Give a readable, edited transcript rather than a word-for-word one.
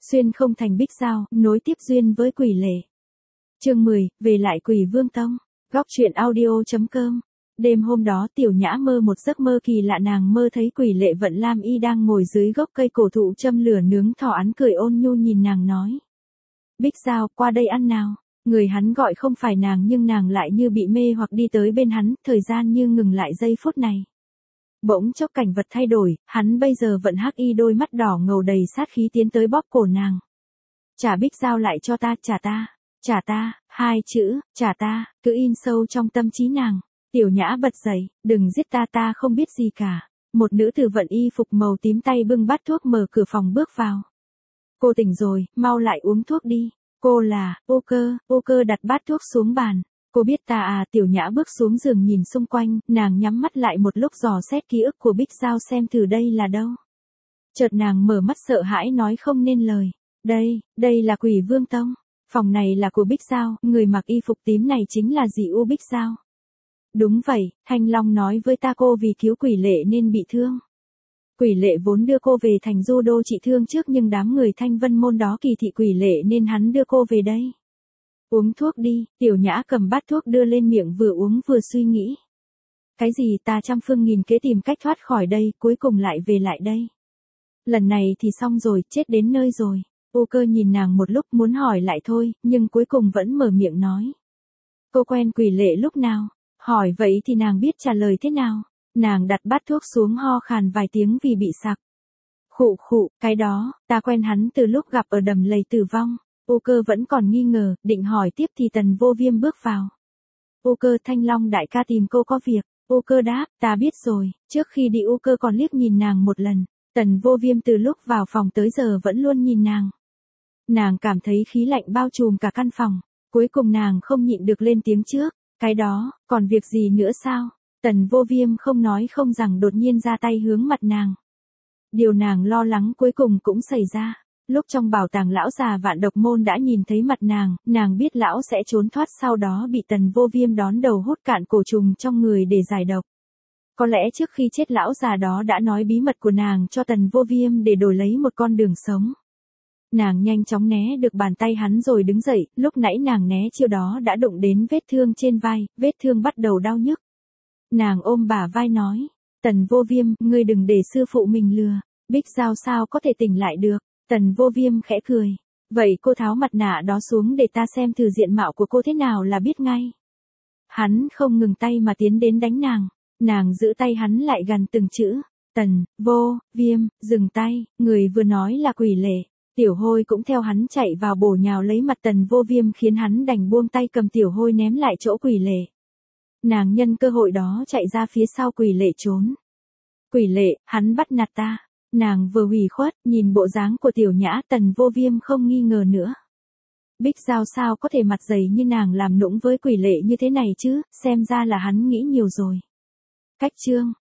Xuyên không thành Bích Giao, nối tiếp duyên với Quỷ Lệ. Chương 10, về lại Quỷ Vương Tông. Góc truyện audio.com. Đêm hôm đó Tiểu Nhã mơ một giấc mơ kỳ lạ, nàng mơ thấy Quỷ Lệ Vận Lam Y đang ngồi dưới gốc cây cổ thụ châm lửa nướng thỏ, án cười ôn nhu nhìn nàng nói: Bích Giao, qua đây ăn nào. Người hắn gọi không phải nàng nhưng nàng lại như bị mê hoặc đi tới bên hắn, thời gian như ngừng lại giây phút này. Bỗng chốc cảnh vật thay đổi, hắn bây giờ vận hắc y, đôi mắt đỏ ngầu đầy sát khí tiến tới bóp cổ nàng. Trả Bích Giao lại cho ta, trả ta, hai chữ, trả ta, cứ in sâu trong tâm trí nàng. Tiểu Nhã bật dậy, đừng giết ta, ta không biết gì cả. Một nữ tử vận y phục màu tím tay bưng bát thuốc mở cửa phòng bước vào. Cô tỉnh rồi, mau lại uống thuốc đi. Cô là, Ô Cơ đặt bát thuốc xuống bàn. Cô biết ta à? Tiểu Nhã bước xuống giường nhìn xung quanh, nàng nhắm mắt lại một lúc dò xét ký ức của Bích Giao xem thử đây là đâu. Chợt nàng mở mắt sợ hãi nói không nên lời. Đây là Quỷ Vương Tông. Phòng này là của Bích Giao, người mặc y phục tím này chính là dì U Bích Giao. Đúng vậy, Thanh Long nói với ta cô vì cứu Quỷ Lệ nên bị thương. Quỷ Lệ vốn đưa cô về thành Du Đô trị thương trước nhưng đám người Thanh Vân môn đó kỳ thị Quỷ Lệ nên hắn đưa cô về đây. Uống thuốc đi. Tiểu Nhã cầm bát thuốc đưa lên miệng, vừa uống vừa suy nghĩ. Cái gì, ta trăm phương nghìn kế tìm cách thoát khỏi đây, cuối cùng lại về lại đây. Lần này thì xong rồi, chết đến nơi rồi. Ô Cơ nhìn nàng một lúc muốn hỏi lại thôi, nhưng cuối cùng vẫn mở miệng nói. Cô quen Quỷ Lệ lúc nào? Hỏi vậy thì nàng biết trả lời thế nào? Nàng đặt bát thuốc xuống, ho khàn vài tiếng vì bị sặc. Khụ, cái đó, ta quen hắn từ lúc gặp ở đầm lầy Tử Vong. Ô Cơ vẫn còn nghi ngờ, định hỏi tiếp thì Tần Vô Viêm bước vào. Ô Cơ, Thanh Long đại ca tìm cô có việc. Ô Cơ đáp, ta biết rồi. Trước khi đi Ô Cơ còn liếc nhìn nàng một lần. Tần Vô Viêm từ lúc vào phòng tới giờ vẫn luôn nhìn nàng. Nàng cảm thấy khí lạnh bao trùm cả căn phòng. Cuối cùng nàng không nhịn được lên tiếng trước. Cái đó, còn việc gì nữa sao? Tần Vô Viêm không nói không rằng đột nhiên ra tay hướng mặt nàng. Điều nàng lo lắng cuối cùng cũng xảy ra. Lúc trong bảo tàng lão già Vạn Độc Môn đã nhìn thấy mặt nàng biết lão sẽ trốn thoát, sau đó bị Tần Vô Viêm đón đầu hút cạn cổ trùng trong người để giải độc. Có lẽ trước khi chết lão già đó đã nói bí mật của nàng cho Tần Vô Viêm để đổi lấy một con đường sống. Nàng nhanh chóng né được bàn tay hắn rồi đứng dậy, lúc nãy nàng né chiêu đó đã đụng đến vết thương trên vai, vết thương bắt đầu đau nhức. Nàng ôm bả vai nói, Tần Vô Viêm, ngươi đừng để sư phụ mình lừa, Bích Giao sao có thể tỉnh lại được. Tần Vô Viêm khẽ cười, vậy cô tháo mặt nạ đó xuống để ta xem thử diện mạo của cô thế nào là biết ngay. Hắn không ngừng tay mà tiến đến đánh nàng giữ tay hắn lại gần từng chữ, Tần Vô Viêm, dừng tay, người vừa nói là Quỷ Lệ. Tiểu Hôi cũng theo hắn chạy vào bổ nhào lấy mặt Tần Vô Viêm khiến hắn đành buông tay cầm Tiểu Hôi ném lại chỗ Quỷ Lệ. Nàng nhân cơ hội đó chạy ra phía sau Quỷ Lệ trốn. Quỷ Lệ, hắn bắt nạt ta. Nàng vừa ủy khuất, nhìn bộ dáng của Tiểu Nhã, Tần Vô Viêm không nghi ngờ nữa. Bích Giao sao có thể mặt dày như nàng làm nũng với Quỷ Lệ như thế này chứ, xem ra là hắn nghĩ nhiều rồi. Cách chương